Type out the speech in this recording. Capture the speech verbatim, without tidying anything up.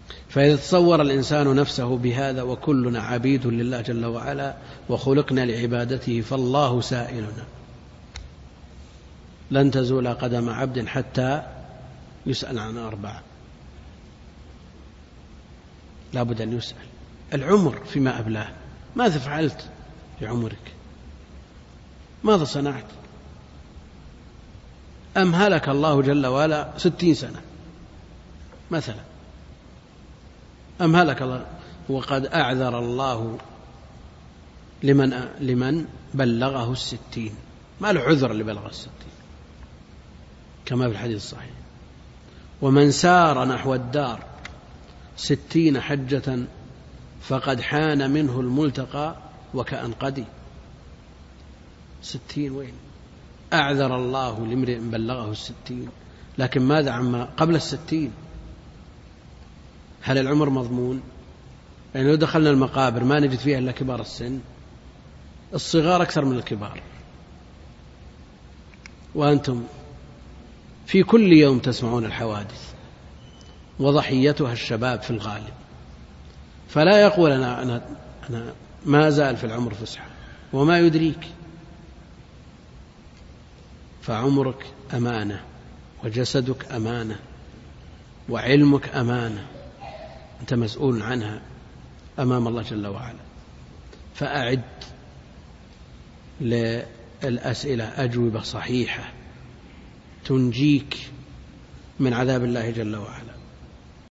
فإذا تصور الإنسان نفسه بهذا وكلنا عبيد لله جل وعلا وخلقنا لعبادته فالله سائلنا، لن تزول قدم عبد حتى يسأل عن أربعة، لا بد أن يسأل. العمر فيما أبلاه، ماذا فعلت في عمرك؟ ماذا صنعت؟ أمهلك الله جل وعلا ستين سنة مثلا، أمهلك الله، وقد أعذر الله لمن, لمن بلغه الستين، ما له عذر اللي بلغه الستين كما في الحديث الصحيح. ومن سار نحو الدار ستين حجة فقد حان منه الملتقى وكأن قدي. ستين وين؟ أعذر الله لامرئ بلغه الستين، لكن ماذا عما قبل الستين؟ هل العمر مضمون؟ يعني لو دخلنا المقابر ما نجد فيها إلا كبار السن، الصغار أكثر من الكبار، وأنتم في كل يوم تسمعون الحوادث وضحيتها الشباب في الغالب، فلا يقول أنا, أنا, أنا ما زال في العمر فسحة وما يدريك. فعمرك أمانة، وجسدك أمانة، وعلمك أمانة، أنت مسؤول عنها أمام الله جل وعلا. فأعد للأسئلة أجوبة صحيحة تنجيك من عذاب الله جل وعلا.